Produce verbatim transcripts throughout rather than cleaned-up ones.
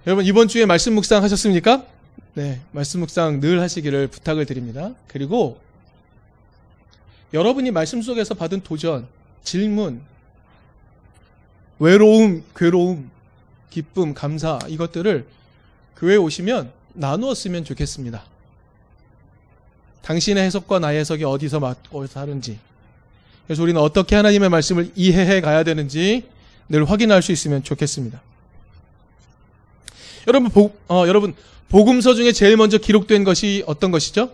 여러분 이번 주에 말씀 묵상 하셨습니까? 네, 말씀 묵상 늘 하시기를 부탁을 드립니다. 그리고 여러분이 말씀 속에서 받은 도전, 질문, 외로움, 괴로움, 기쁨, 감사 이것들을 교회에 오시면 나누었으면 좋겠습니다. 당신의 해석과 나의 해석이 어디서 맞고 다른지, 그래서 우리는 어떻게 하나님의 말씀을 이해해 가야 되는지 늘 확인할 수 있으면 좋겠습니다. 여러분, 복, 어, 여러분 복음서 중에 제일 먼저 기록된 것이 어떤 것이죠?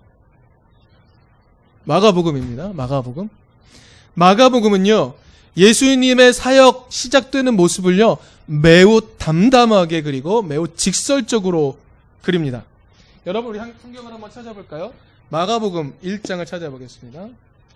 마가복음입니다. 마가복음. 마가복음은요, 예수님의 사역 시작되는 모습을요, 매우 담담하게 그리고 매우 직설적으로 그립니다. 여러분, 우리 성경을 한번 찾아볼까요? 마가복음 일 장을 찾아보겠습니다.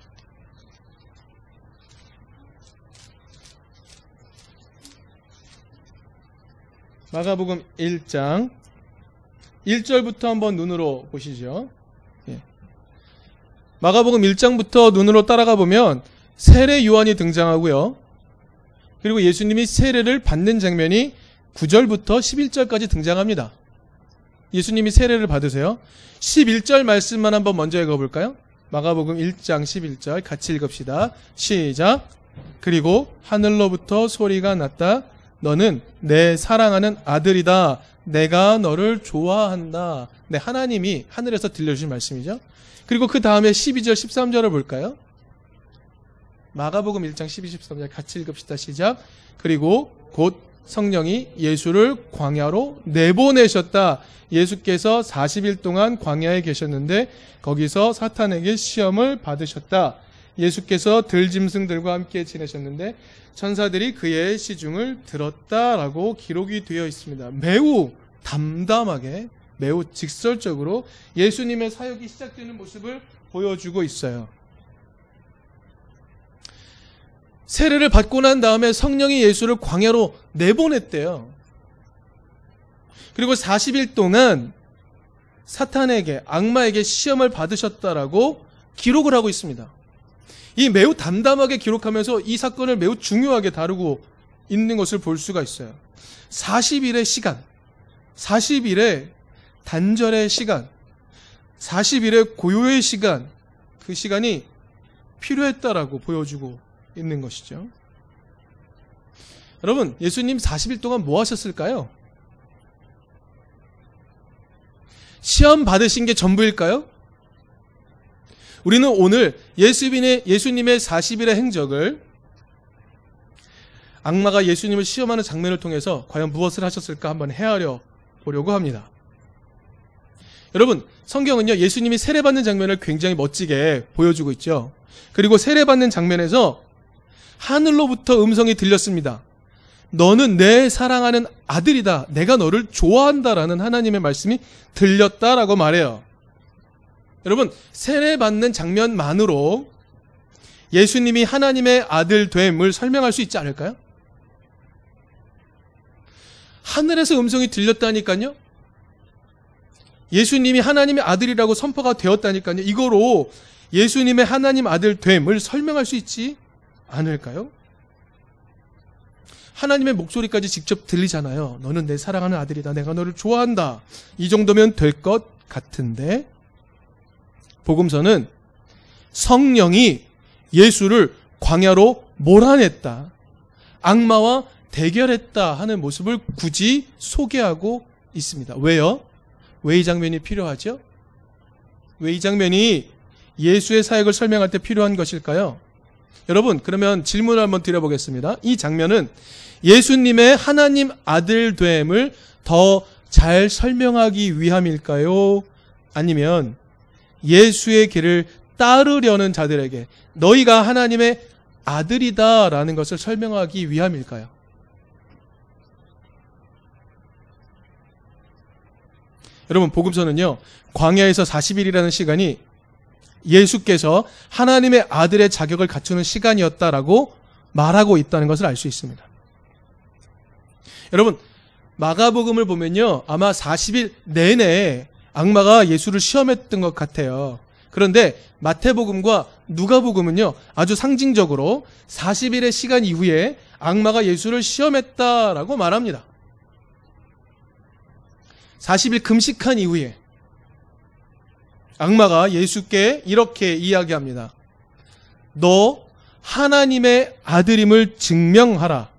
마가복음 일 장 일 절부터 한번 눈으로 보시죠. 예. 마가복음 일 장부터 눈으로 따라가 보면 세례 요한이 등장하고요. 그리고 예수님이 세례를 받는 장면이 구 절부터 십일 절까지 등장합니다. 예수님이 세례를 받으세요. 십일 절 말씀만 한번 먼저 읽어볼까요? 마가복음 일 장 십일 절 같이 읽읍시다. 시작. 그리고 하늘로부터 소리가 났다. 너는 내 사랑하는 아들이다. 내가 너를 좋아한다. 네, 하나님이 하늘에서 들려주신 말씀이죠. 그리고 그 다음에 십이 절 십삼 절을 볼까요? 마가복음 일 장 십이, 십삼 절 같이 읽읍시다. 시작. 그리고 곧 성령이 예수를 광야로 내보내셨다. 예수께서 사십 일 동안 광야에 계셨는데 거기서 사탄에게 시험을 받으셨다. 예수께서 들짐승들과 함께 지내셨는데 천사들이 그의 시중을 들었다라고 기록이 되어 있습니다. 매우 담담하게, 매우 직설적으로 예수님의 사역이 시작되는 모습을 보여주고 있어요. 세례를 받고 난 다음에 성령이 예수를 광야로 내보냈대요. 그리고 사십 일 동안 사탄에게, 악마에게 시험을 받으셨다라고 기록을 하고 있습니다. 이 매우 담담하게 기록하면서 이 사건을 매우 중요하게 다루고 있는 것을 볼 수가 있어요. 사십 일의 시간, 사십 일의 단절의 시간, 사십 일의 고요의 시간, 그 시간이 필요했다라고 보여주고 있는 것이죠. 여러분, 예수님 사십 일 동안 뭐 하셨을까요? 시험 받으신 게 전부일까요? 우리는 오늘 예수님의, 예수님의 사십 일의 행적을 악마가 예수님을 시험하는 장면을 통해서 과연 무엇을 하셨을까 한번 헤아려 보려고 합니다. 여러분, 성경은요, 예수님이 세례받는 장면을 굉장히 멋지게 보여주고 있죠. 그리고 세례받는 장면에서 하늘로부터 음성이 들렸습니다. 너는 내 사랑하는 아들이다. 내가 너를 좋아한다라는 하나님의 말씀이 들렸다라고 말해요. 여러분, 세례받는 장면만으로 예수님이 하나님의 아들 됨을 설명할 수 있지 않을까요? 하늘에서 음성이 들렸다니까요. 예수님이 하나님의 아들이라고 선포가 되었다니까요. 이거로 예수님의 하나님 아들 됨을 설명할 수 있지 않을까요? 하나님의 목소리까지 직접 들리잖아요. 너는 내 사랑하는 아들이다. 내가 너를 좋아한다. 이 정도면 될 것 같은데 복음서는 성령이 예수를 광야로 몰아냈다, 악마와 대결했다 하는 모습을 굳이 소개하고 있습니다. 왜요? 왜 이 장면이 필요하죠? 왜 이 장면이 예수의 사역을 설명할 때 필요한 것일까요? 여러분, 그러면 질문을 한번 드려보겠습니다. 이 장면은 예수님의 하나님 아들됨을 더 잘 설명하기 위함일까요? 아니면 예수의 길을 따르려는 자들에게 너희가 하나님의 아들이다라는 것을 설명하기 위함일까요? 여러분, 복음서는요, 광야에서 사십 일이라는 시간이 예수께서 하나님의 아들의 자격을 갖추는 시간이었다라고 말하고 있다는 것을 알 수 있습니다. 여러분, 마가복음을 보면요, 아마 사십 일 내내 악마가 예수를 시험했던 것 같아요. 그런데 마태복음과 누가복음은요, 아주 상징적으로 사십 일의 시간 이후에 악마가 예수를 시험했다라고 말합니다. 사십 일 금식한 이후에 악마가 예수께 이렇게 이야기합니다. 너 하나님의 아들임을 증명하라.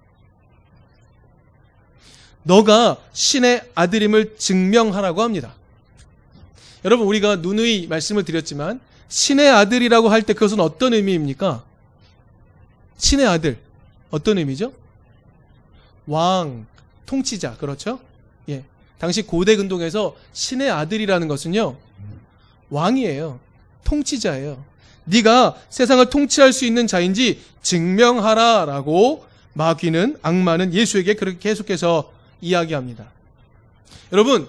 너가 신의 아들임을 증명하라고 합니다. 여러분, 우리가 누누이 말씀을 드렸지만 신의 아들이라고 할 때 그것은 어떤 의미입니까? 신의 아들, 어떤 의미죠? 왕, 통치자, 그렇죠? 예. 당시 고대 근동에서 신의 아들이라는 것은요, 왕이에요. 통치자예요. 네가 세상을 통치할 수 있는 자인지 증명하라라고 마귀는, 악마는 예수에게 그렇게 계속해서 이야기합니다. 여러분,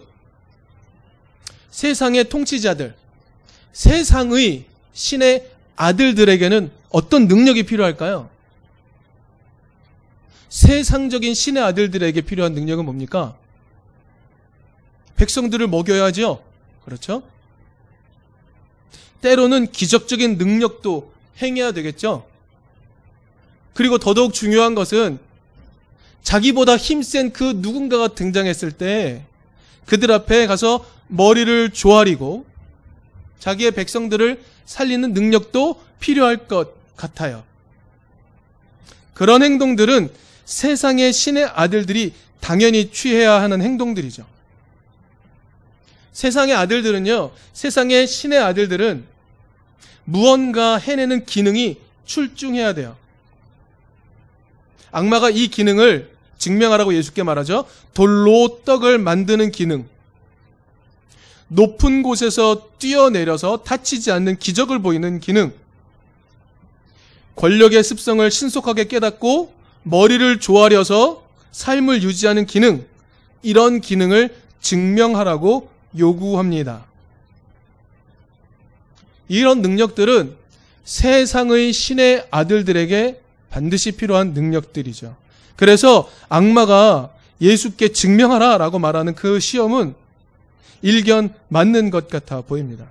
세상의 통치자들, 세상의 신의 아들들에게는 어떤 능력이 필요할까요? 세상적인 신의 아들들에게 필요한 능력은 뭡니까? 백성들을 먹여야죠. 그렇죠? 때로는 기적적인 능력도 행해야 되겠죠. 그리고 더더욱 중요한 것은 자기보다 힘센 그 누군가가 등장했을 때 그들 앞에 가서 머리를 조아리고 자기의 백성들을 살리는 능력도 필요할 것 같아요. 그런 행동들은 세상의 신의 아들들이 당연히 취해야 하는 행동들이죠. 세상의 아들들은요, 세상의 신의 아들들은 무언가 해내는 기능이 출중해야 돼요. 악마가 이 기능을 증명하라고 예수께 말하죠. 돌로 떡을 만드는 기능, 높은 곳에서 뛰어내려서 다치지 않는 기적을 보이는 기능, 권력의 습성을 신속하게 깨닫고 머리를 조아려서 삶을 유지하는 기능, 이런 기능을 증명하라고 요구합니다. 이런 능력들은 세상의 신의 아들들에게 반드시 필요한 능력들이죠. 그래서 악마가 예수께 증명하라 라고 말하는 그 시험은 일견 맞는 것 같아 보입니다.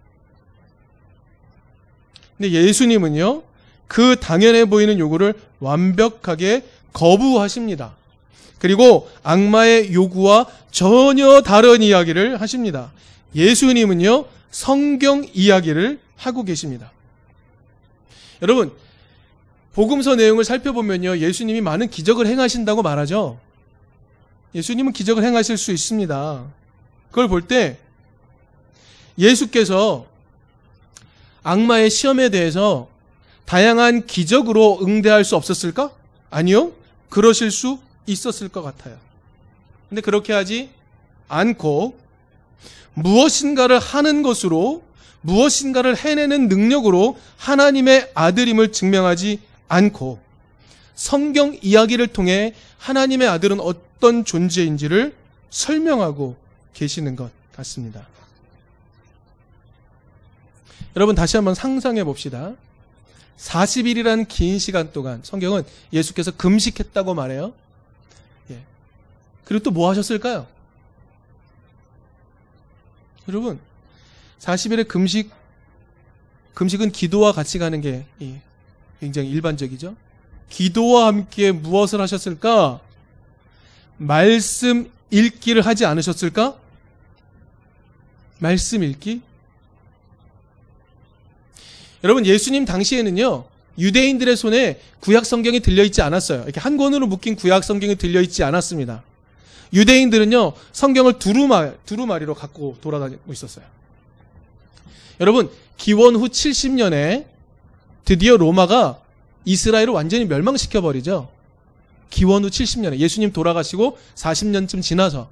근데 예수님은요, 그 당연해 보이는 요구를 완벽하게 거부하십니다. 그리고 악마의 요구와 전혀 다른 이야기를 하십니다. 예수님은요, 성경 이야기를 하고 계십니다. 여러분, 복음서 내용을 살펴보면요, 예수님이 많은 기적을 행하신다고 말하죠. 예수님은 기적을 행하실 수 있습니다. 그걸 볼 때 예수께서 악마의 시험에 대해서 다양한 기적으로 응대할 수 없었을까? 아니요. 그러실 수 있었을 것 같아요. 근데 그렇게 하지 않고 무엇인가를 하는 것으로, 무엇인가를 해내는 능력으로 하나님의 아들임을 증명하지 않고 성경 이야기를 통해 하나님의 아들은 어떤 존재인지를 설명하고 계시는 것 같습니다. 여러분, 다시 한번 상상해 봅시다. 사십 일이라는 긴 시간 동안 성경은 예수께서 금식했다고 말해요. 예. 그리고 또 뭐 하셨을까요? 여러분, 사십 일의 금식, 금식은 기도와 같이 가는 게 굉장히 일반적이죠. 기도와 함께 무엇을 하셨을까? 말씀 읽기를 하지 않으셨을까? 말씀 읽기? 여러분, 예수님 당시에는요, 유대인들의 손에 구약 성경이 들려있지 않았어요. 이렇게 한 권으로 묶인 구약 성경이 들려있지 않았습니다. 유대인들은요, 성경을 두루마, 두루마리로 갖고 돌아다니고 있었어요. 여러분, 기원 후 칠십 년에 드디어 로마가 이스라엘을 완전히 멸망시켜버리죠. 기원 후 칠십 년에 예수님 돌아가시고 사십 년쯤 지나서.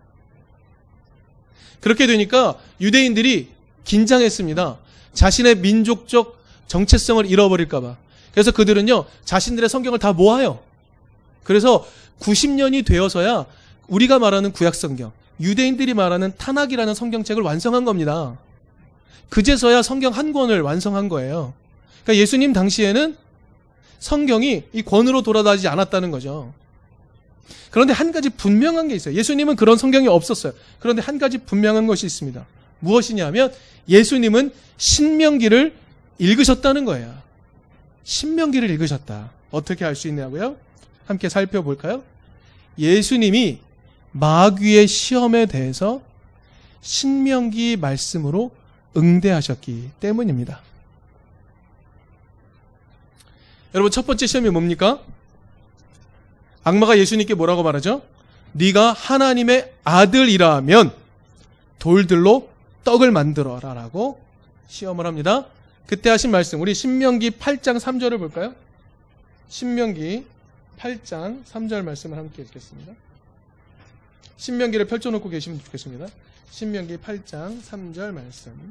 그렇게 되니까 유대인들이 긴장했습니다. 자신의 민족적 정체성을 잃어버릴까봐. 그래서 그들은요, 자신들의 성경을 다 모아요. 그래서 구십 년이 되어서야 우리가 말하는 구약성경, 유대인들이 말하는 타낙이라는 성경책을 완성한 겁니다. 그제서야 성경 한 권을 완성한 거예요. 그러니까 예수님 당시에는 성경이 이 권으로 돌아다니지 않았다는 거죠. 그런데 한 가지 분명한 게 있어요. 예수님은 그런 성경이 없었어요. 그런데 한 가지 분명한 것이 있습니다. 무엇이냐면 예수님은 신명기를 읽으셨다는 거예요. 신명기를 읽으셨다. 어떻게 알 수 있냐고요? 함께 살펴볼까요? 예수님이 마귀의 시험에 대해서 신명기 말씀으로 응대하셨기 때문입니다. 여러분, 첫 번째 시험이 뭡니까? 악마가 예수님께 뭐라고 말하죠? 네가 하나님의 아들이라면 돌들로 떡을 만들어라 라고 시험을 합니다. 그때 하신 말씀, 우리 신명기 팔 장 삼 절을 볼까요? 신명기 팔 장 삼 절 말씀을 함께 읽겠습니다. 신명기를 펼쳐놓고 계시면 좋겠습니다. 신명기 팔 장 삼 절 말씀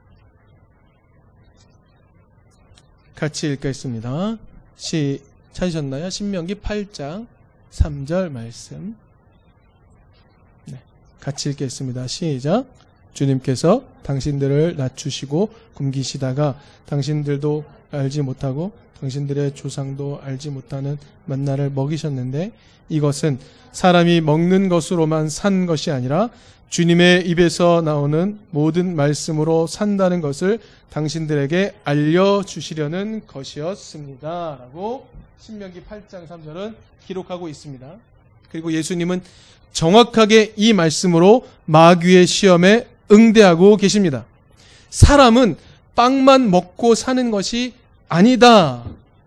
같이 읽겠습니다. 시 찾으셨나요? 신명기 팔 장 삼 절 말씀. 네, 같이 읽겠습니다. 시작. 주님께서 당신들을 낮추시고 굶기시다가 당신들도 알지 못하고 당신들의 조상도 알지 못하는 만나를 먹이셨는데 이것은 사람이 먹는 것으로만 산 것이 아니라 주님의 입에서 나오는 모든 말씀으로 산다는 것을 당신들에게 알려주시려는 것이었습니다. 라고 신명기 팔 장 삼 절은 기록하고 있습니다. 그리고 예수님은 정확하게 이 말씀으로 마귀의 시험에 응대하고 계십니다. 사람은 빵만 먹고 사는 것이 아니다.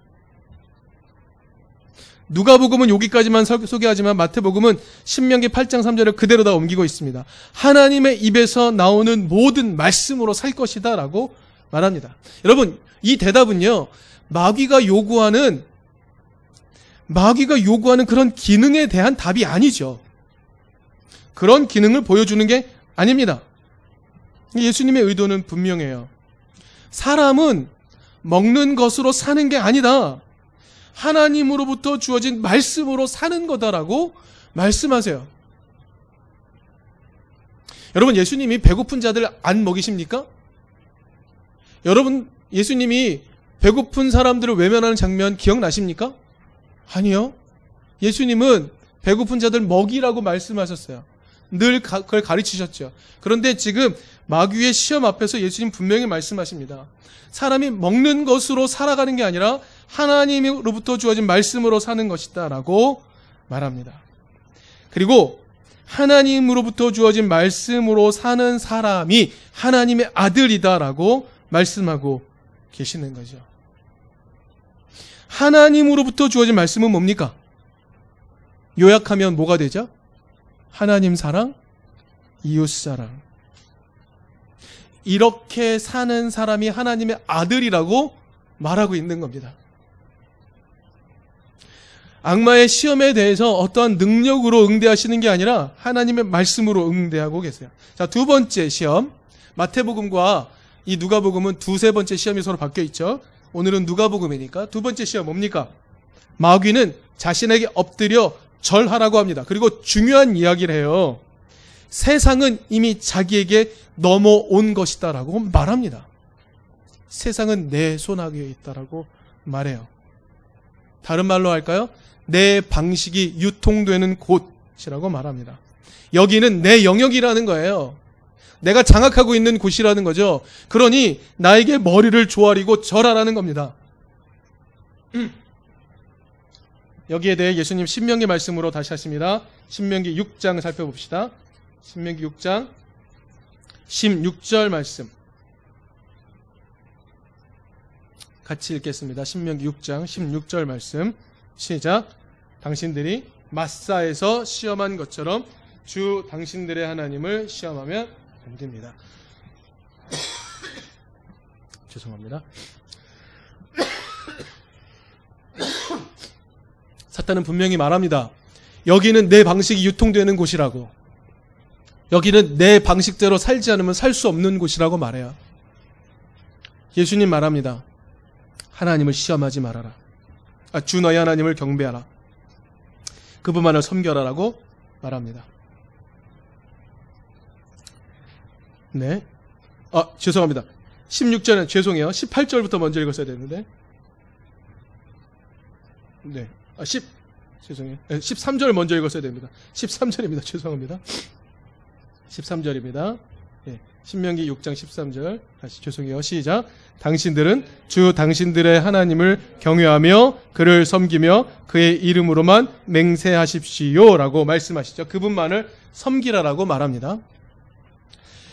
누가복음은 여기까지만 소개하지만 마태복음은 신명기 팔 장 삼 절을 그대로 다 옮기고 있습니다. 하나님의 입에서 나오는 모든 말씀으로 살 것이다 라고 말합니다. 여러분, 이 대답은요, 마귀가 요구하는 마귀가 요구하는 그런 기능에 대한 답이 아니죠. 그런 기능을 보여주는 게 아닙니다. 예수님의 의도는 분명해요. 사람은 먹는 것으로 사는 게 아니다. 하나님으로부터 주어진 말씀으로 사는 거다라고 말씀하세요. 여러분, 예수님이 배고픈 자들 안 먹이십니까? 여러분, 예수님이 배고픈 사람들을 외면하는 장면 기억나십니까? 아니요. 예수님은 배고픈 자들 먹이라고 말씀하셨어요. 늘 그걸 가르치셨죠. 그런데 지금 마귀의 시험 앞에서 예수님 분명히 말씀하십니다. 사람이 먹는 것으로 살아가는 게 아니라 하나님으로부터 주어진 말씀으로 사는 것이다 라고 말합니다. 그리고 하나님으로부터 주어진 말씀으로 사는 사람이 하나님의 아들이다 라고 말씀하고 계시는 거죠. 하나님으로부터 주어진 말씀은 뭡니까? 요약하면 뭐가 되죠? 하나님 사랑, 이웃 사랑. 이렇게 사는 사람이 하나님의 아들이라고 말하고 있는 겁니다. 악마의 시험에 대해서 어떠한 능력으로 응대하시는 게 아니라 하나님의 말씀으로 응대하고 계세요. 자, 두 번째 시험. 마태복음과 이 누가복음은 두세 번째 시험이 서로 바뀌어 있죠. 오늘은 누가복음이니까 두 번째 시험 뭡니까? 마귀는 자신에게 엎드려 절하라고 합니다. 그리고 중요한 이야기를 해요. 세상은 이미 자기에게 넘어온 것이다라고 말합니다. 세상은 내 손아귀에 있다라고 말해요. 다른 말로 할까요? 내 방식이 유통되는 곳이라고 말합니다. 여기는 내 영역이라는 거예요. 내가 장악하고 있는 곳이라는 거죠. 그러니 나에게 머리를 조아리고 절하라는 겁니다. 여기에 대해 예수님 신명기 말씀으로 다시 하십니다. 신명기 육 장 살펴봅시다. 신명기 육 장 십육 절 말씀 같이 읽겠습니다. 신명기 육 장 십육 절 말씀 시작. 당신들이 마사에서 시험한 것처럼 주 당신들의 하나님을 시험하면 안 됩니다. 죄송합니다. 사탄은 분명히 말합니다. 여기는 내 방식이 유통되는 곳이라고. 여기는 내 방식대로 살지 않으면 살 수 없는 곳이라고 말해요. 예수님 말합니다. 하나님을 시험하지 말아라. 아, 주 너희 하나님을 경배하라. 그분만을 섬겨라라고 말합니다. 네. 아, 죄송합니다. 십육 절은 죄송해요. 십팔 절부터 먼저 읽었어야 되는데. 네. 아, 십 죄송해요. 네, 십삼 절 먼저 읽었어야 됩니다. 십삼 절입니다. 죄송합니다. 십삼 절입니다. 네, 신명기 육 장 십삼 절 다시 죄송해요. 시작. 당신들은 주 당신들의 하나님을 경외하며 그를 섬기며 그의 이름으로만 맹세하십시오 라고 말씀하시죠. 그분만을 섬기라라고 말합니다.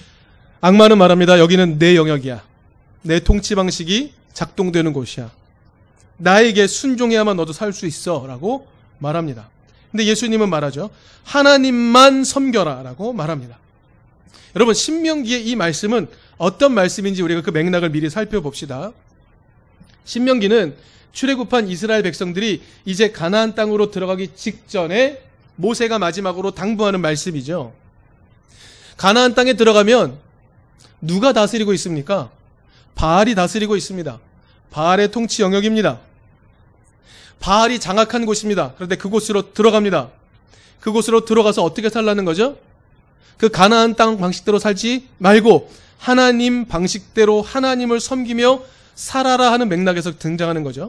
악마는 말합니다. 여기는 내 영역이야. 내 통치 방식이 작동되는 곳이야. 나에게 순종해야만 너도 살 수 있어 라고 말합니다. 근데 예수님은 말하죠. 하나님만 섬겨라 라고 말합니다. 여러분, 신명기의 이 말씀은 어떤 말씀인지 우리가 그 맥락을 미리 살펴봅시다. 신명기는 출애굽한 이스라엘 백성들이 이제 가나안 땅으로 들어가기 직전에 모세가 마지막으로 당부하는 말씀이죠. 가나안 땅에 들어가면 누가 다스리고 있습니까? 바알이 다스리고 있습니다. 바알의 통치 영역입니다. 바알이 장악한 곳입니다. 그런데 그곳으로 들어갑니다. 그곳으로 들어가서 어떻게 살라는 거죠? 그 가나안 땅 방식대로 살지 말고 하나님 방식대로 하나님을 섬기며 살아라 하는 맥락에서 등장하는 거죠.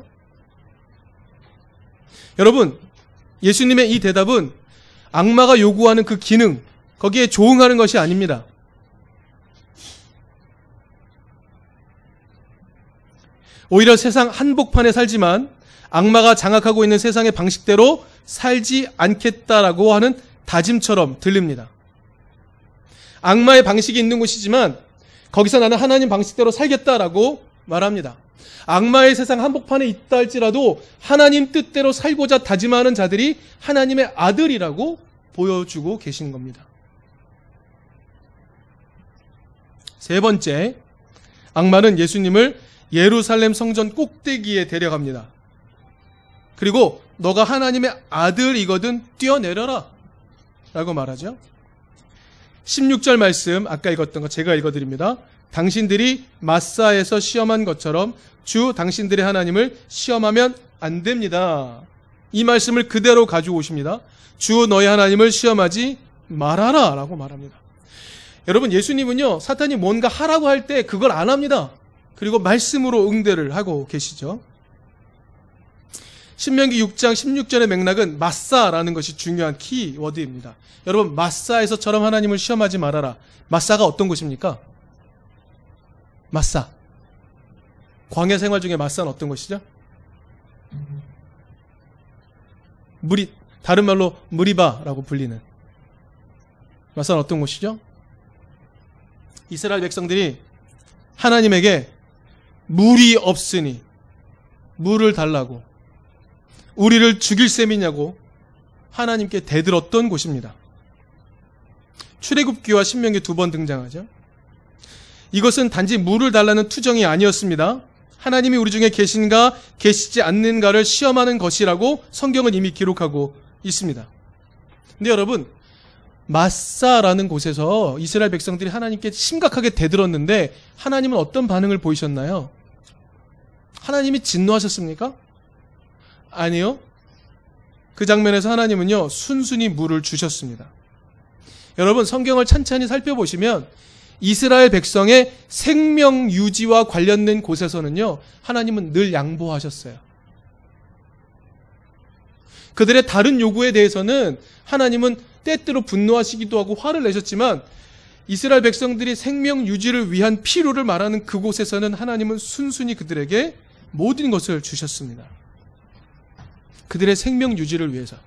여러분, 예수님의 이 대답은 악마가 요구하는 그 기능, 거기에 조응하는 것이 아닙니다. 오히려 세상 한복판에 살지만 악마가 장악하고 있는 세상의 방식대로 살지 않겠다라고 하는 다짐처럼 들립니다. 악마의 방식이 있는 곳이지만 거기서 나는 하나님 방식대로 살겠다라고 말합니다. 악마의 세상 한복판에 있다 할지라도 하나님 뜻대로 살고자 다짐하는 자들이 하나님의 아들이라고 보여주고 계신 겁니다. 세 번째, 악마는 예수님을 예루살렘 성전 꼭대기에 데려갑니다. 그리고 너가 하나님의 아들이거든 뛰어내려라 라고 말하죠. 십육 절 말씀, 아까 읽었던 거 제가 읽어드립니다. 당신들이 마사에서 시험한 것처럼 주 당신들의 하나님을 시험하면 안 됩니다. 이 말씀을 그대로 가지고 오십니다. 주 너희 하나님을 시험하지 말아라 라고 말합니다. 여러분, 예수님은요, 사탄이 뭔가 하라고 할 때 그걸 안 합니다. 그리고 말씀으로 응대를 하고 계시죠. 신명기 육 장 십육 절의 맥락은 마사라는 것이 중요한 키워드입니다. 여러분, 마사에서처럼 하나님을 시험하지 말아라. 마사가 어떤 곳입니까? 마사. 광야 생활 중에 마사는 어떤 것이죠? 무리, 다른 말로 무리바라고 불리는 마사는 어떤 곳이죠? 이스라엘 백성들이 하나님에게 물이 없으니 물을 달라고, 우리를 죽일 셈이냐고 하나님께 대들었던 곳입니다. 출애굽기와 신명기 두 번 등장하죠. 이것은 단지 물을 달라는 투정이 아니었습니다. 하나님이 우리 중에 계신가 계시지 않는가를 시험하는 것이라고 성경은 이미 기록하고 있습니다. 근데 여러분, 마사라는 곳에서 이스라엘 백성들이 하나님께 심각하게 대들었는데 하나님은 어떤 반응을 보이셨나요? 하나님이 진노하셨습니까? 아니요. 그 장면에서 하나님은요, 순순히 물을 주셨습니다. 여러분, 성경을 찬찬히 살펴보시면 이스라엘 백성의 생명 유지와 관련된 곳에서는요, 하나님은 늘 양보하셨어요. 그들의 다른 요구에 대해서는 하나님은 때때로 분노하시기도 하고 화를 내셨지만 이스라엘 백성들이 생명 유지를 위한 필요를 말하는 그곳에서는 하나님은 순순히 그들에게 모든 것을 주셨습니다. 그들의 생명 유지를 위해서.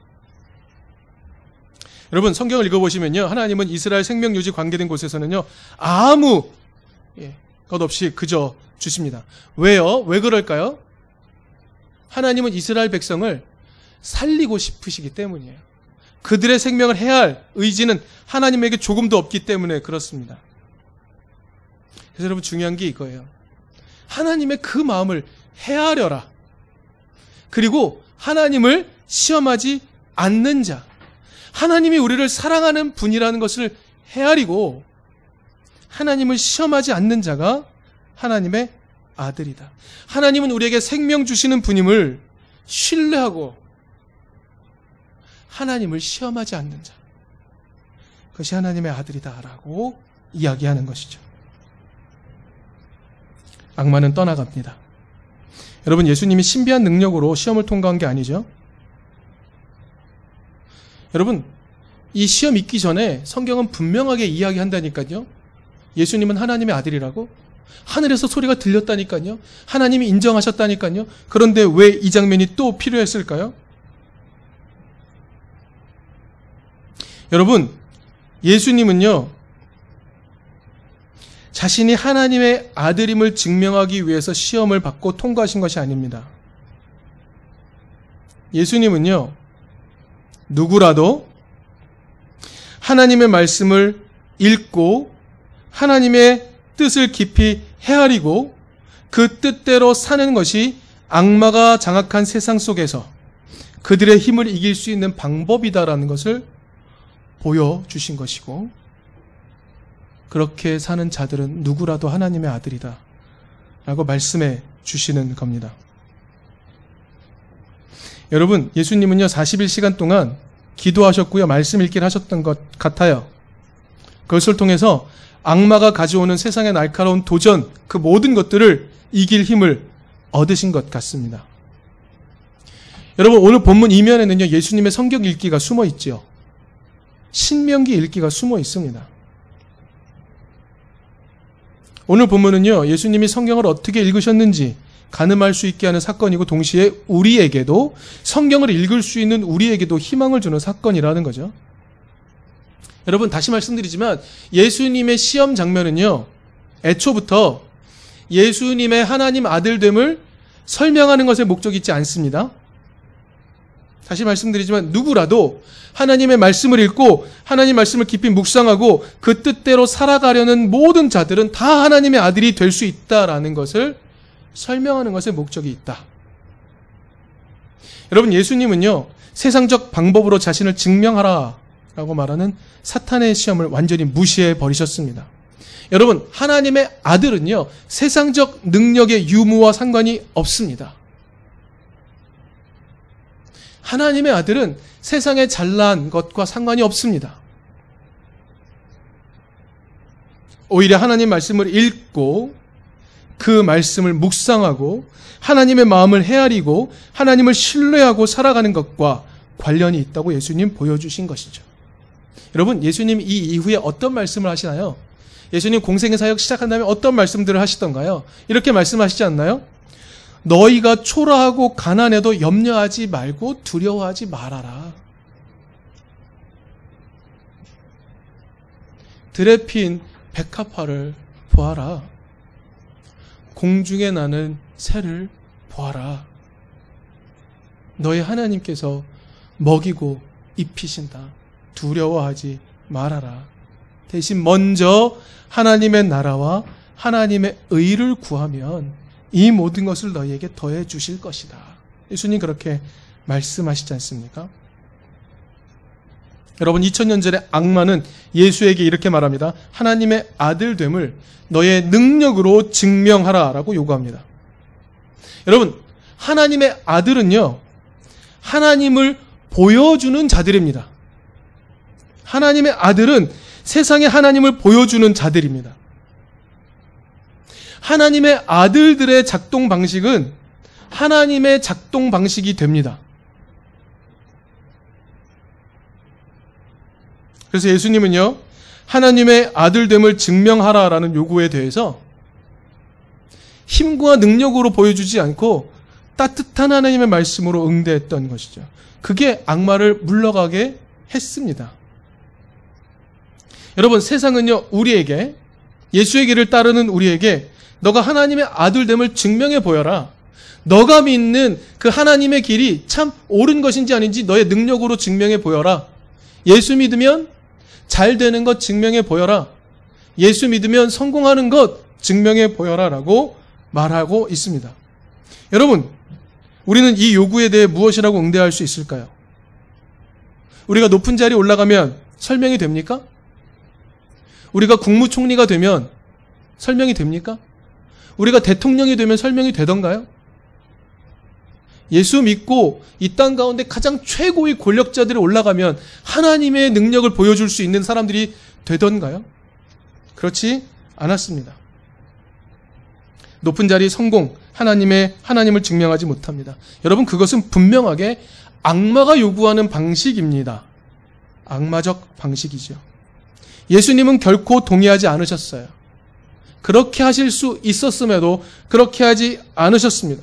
여러분, 성경을 읽어보시면요, 하나님은 이스라엘 생명 유지 관계된 곳에서는요, 아무 예, 것 없이 그저 주십니다. 왜요? 왜 그럴까요? 하나님은 이스라엘 백성을 살리고 싶으시기 때문이에요. 그들의 생명을 해할 의지는 하나님에게 조금도 없기 때문에 그렇습니다. 그래서 여러분, 중요한 게 이거예요. 하나님의 그 마음을 헤아려라. 그리고 하나님을 시험하지 않는 자, 하나님이 우리를 사랑하는 분이라는 것을 헤아리고 하나님을 시험하지 않는 자가 하나님의 아들이다. 하나님은 우리에게 생명 주시는 분임을 신뢰하고 하나님을 시험하지 않는 자, 그것이 하나님의 아들이다라고 이야기하는 것이죠. 악마는 떠나갑니다. 여러분, 예수님이 신비한 능력으로 시험을 통과한 게 아니죠. 여러분, 이 시험 있기 전에 성경은 분명하게 이야기한다니까요. 예수님은 하나님의 아들이라고, 하늘에서 소리가 들렸다니까요. 하나님이 인정하셨다니까요. 그런데 왜 이 장면이 또 필요했을까요? 여러분, 예수님은요, 자신이 하나님의 아들임을 증명하기 위해서 시험을 받고 통과하신 것이 아닙니다. 예수님은요, 누구라도 하나님의 말씀을 읽고 하나님의 뜻을 깊이 헤아리고 그 뜻대로 사는 것이 악마가 장악한 세상 속에서 그들의 힘을 이길 수 있는 방법이다라는 것을 보여주신 것이고, 그렇게 사는 자들은 누구라도 하나님의 아들이다 라고 말씀해 주시는 겁니다. 여러분, 예수님은요 사십일 시간 동안 기도하셨고요, 말씀 읽기를 하셨던 것 같아요. 그것을 통해서 악마가 가져오는 세상의 날카로운 도전, 그 모든 것들을 이길 힘을 얻으신 것 같습니다. 여러분, 오늘 본문 이면에는요 예수님의 성경 읽기가 숨어 있죠. 신명기 읽기가 숨어 있습니다. 오늘 본문은요 예수님이 성경을 어떻게 읽으셨는지 가늠할 수 있게 하는 사건이고, 동시에 우리에게도, 성경을 읽을 수 있는 우리에게도 희망을 주는 사건이라는 거죠. 여러분, 다시 말씀드리지만 예수님의 시험 장면은요 애초부터 예수님의 하나님 아들됨을 설명하는 것에 목적이 있지 않습니다. 다시 말씀드리지만 누구라도 하나님의 말씀을 읽고 하나님 말씀을 깊이 묵상하고 그 뜻대로 살아가려는 모든 자들은 다 하나님의 아들이 될 수 있다라는 것을 설명하는 것에 목적이 있다. 여러분, 예수님은요 세상적 방법으로 자신을 증명하라 라고 말하는 사탄의 시험을 완전히 무시해 버리셨습니다. 여러분, 하나님의 아들은요 세상적 능력의 유무와 상관이 없습니다. 하나님의 아들은 세상에 잘난 것과 상관이 없습니다. 오히려 하나님 말씀을 읽고 그 말씀을 묵상하고 하나님의 마음을 헤아리고 하나님을 신뢰하고 살아가는 것과 관련이 있다고 예수님 보여주신 것이죠. 여러분, 예수님 이 이후에 어떤 말씀을 하시나요? 예수님 공생의 사역 시작한 다음에 어떤 말씀들을 하시던가요? 이렇게 말씀하시지 않나요? 너희가 초라하고 가난해도 염려하지 말고 두려워하지 말아라. 들에 핀 백합화를 보아라. 공중에 나는 새를 보아라. 너희 하나님께서 먹이고 입히신다. 두려워하지 말아라. 대신 먼저 하나님의 나라와 하나님의 의를 구하면 이 모든 것을 너희에게 더해 주실 것이다. 예수님 그렇게 말씀하시지 않습니까? 여러분, 이천 년 전에 악마는 예수에게 이렇게 말합니다. 하나님의 아들됨을 너의 능력으로 증명하라 라고 요구합니다. 여러분, 하나님의 아들은요 하나님을 보여주는 자들입니다. 하나님의 아들은 세상에 하나님을 보여주는 자들입니다. 하나님의 아들들의 작동 방식은 하나님의 작동 방식이 됩니다. 그래서 예수님은요 하나님의 아들됨을 증명하라라는 요구에 대해서 힘과 능력으로 보여주지 않고 따뜻한 하나님의 말씀으로 응대했던 것이죠. 그게 악마를 물러가게 했습니다. 여러분, 세상은요 우리에게, 예수의 길을 따르는 우리에게 너가 하나님의 아들됨을 증명해 보여라. 너가 믿는 그 하나님의 길이 참 옳은 것인지 아닌지 너의 능력으로 증명해 보여라. 예수 믿으면 잘 되는 것 증명해 보여라. 예수 믿으면 성공하는 것 증명해 보여라 라고 말하고 있습니다. 여러분, 우리는 이 요구에 대해 무엇이라고 응대할 수 있을까요? 우리가 높은 자리에 올라가면 설명이 됩니까? 우리가 국무총리가 되면 설명이 됩니까? 우리가 대통령이 되면 설명이 되던가요? 예수 믿고 이 땅 가운데 가장 최고의 권력자들이 올라가면 하나님의 능력을 보여줄 수 있는 사람들이 되던가요? 그렇지 않았습니다. 높은 자리 성공, 하나님의 하나님을 증명하지 못합니다. 여러분, 그것은 분명하게 악마가 요구하는 방식입니다. 악마적 방식이죠. 예수님은 결코 동의하지 않으셨어요. 그렇게 하실 수 있었음에도 그렇게 하지 않으셨습니다.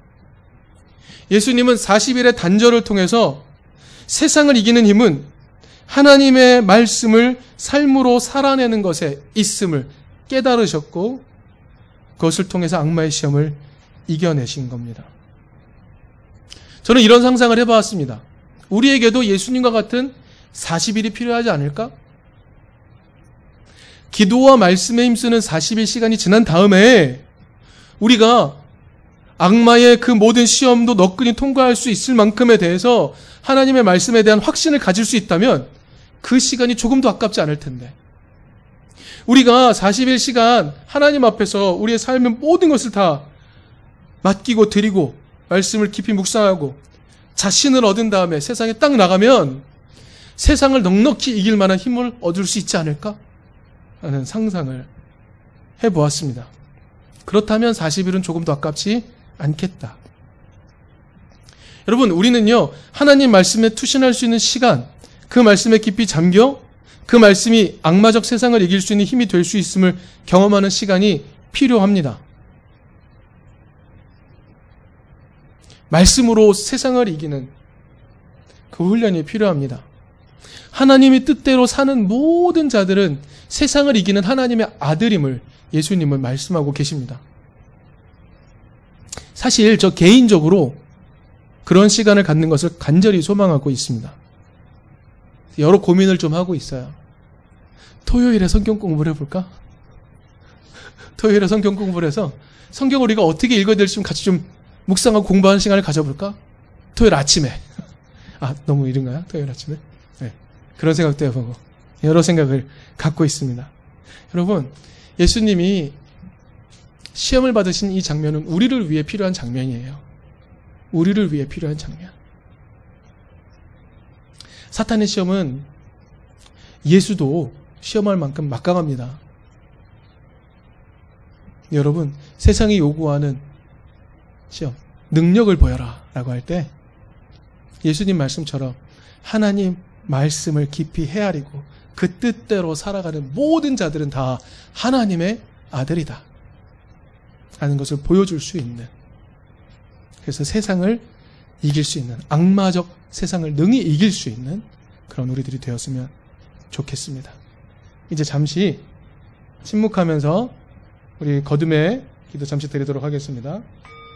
예수님은 사십 일의 단절을 통해서 세상을 이기는 힘은 하나님의 말씀을 삶으로 살아내는 것에 있음을 깨달으셨고 그것을 통해서 악마의 시험을 이겨내신 겁니다. 저는 이런 상상을 해보았습니다. 우리에게도 예수님과 같은 사십 일이 필요하지 않을까? 기도와 말씀에 힘쓰는 사십 일 시간이 지난 다음에 우리가 악마의 그 모든 시험도 너끈히 통과할 수 있을 만큼에 대해서 하나님의 말씀에 대한 확신을 가질 수 있다면 그 시간이 조금도 아깝지 않을 텐데, 우리가 사십 일 시간 하나님 앞에서 우리의 삶의 모든 것을 다 맡기고 드리고 말씀을 깊이 묵상하고 자신을 얻은 다음에 세상에 딱 나가면 세상을 넉넉히 이길 만한 힘을 얻을 수 있지 않을까 하는 상상을 해보았습니다. 그렇다면 사십 일은 조금도 아깝지 않겠다. 여러분, 우리는요 하나님 말씀에 투신할 수 있는 시간, 그 말씀에 깊이 잠겨 그 말씀이 악마적 세상을 이길 수 있는 힘이 될 수 있음을 경험하는 시간이 필요합니다. 말씀으로 세상을 이기는 그 훈련이 필요합니다. 하나님의 뜻대로 사는 모든 자들은 세상을 이기는 하나님의 아들임을 예수님은 말씀하고 계십니다. 사실 저 개인적으로 그런 시간을 갖는 것을 간절히 소망하고 있습니다. 여러 고민을 좀 하고 있어요. 토요일에 성경 공부를 해볼까? 토요일에 성경 공부를 해서 성경을 우리가 어떻게 읽어야 될지 좀 같이 좀 묵상하고 공부하는 시간을 가져볼까? 토요일 아침에. 아, 너무 이른가요? 토요일 아침에? 네. 그런 생각도 해보고 여러 생각을 갖고 있습니다. 여러분, 예수님이 시험을 받으신 이 장면은 우리를 위해 필요한 장면이에요. 우리를 위해 필요한 장면. 사탄의 시험은 예수도 시험할 만큼 막강합니다. 여러분, 세상이 요구하는 시험, 능력을 보여라 라고 할 때 예수님 말씀처럼 하나님 말씀을 깊이 헤아리고 그 뜻대로 살아가는 모든 자들은 다 하나님의 아들이다 하는 것을 보여줄 수 있는, 그래서 세상을 이길 수 있는, 악마적 세상을 능히 이길 수 있는 그런 우리들이 되었으면 좋겠습니다. 이제 잠시 침묵하면서 우리 거듭의 기도 잠시 드리도록 하겠습니다.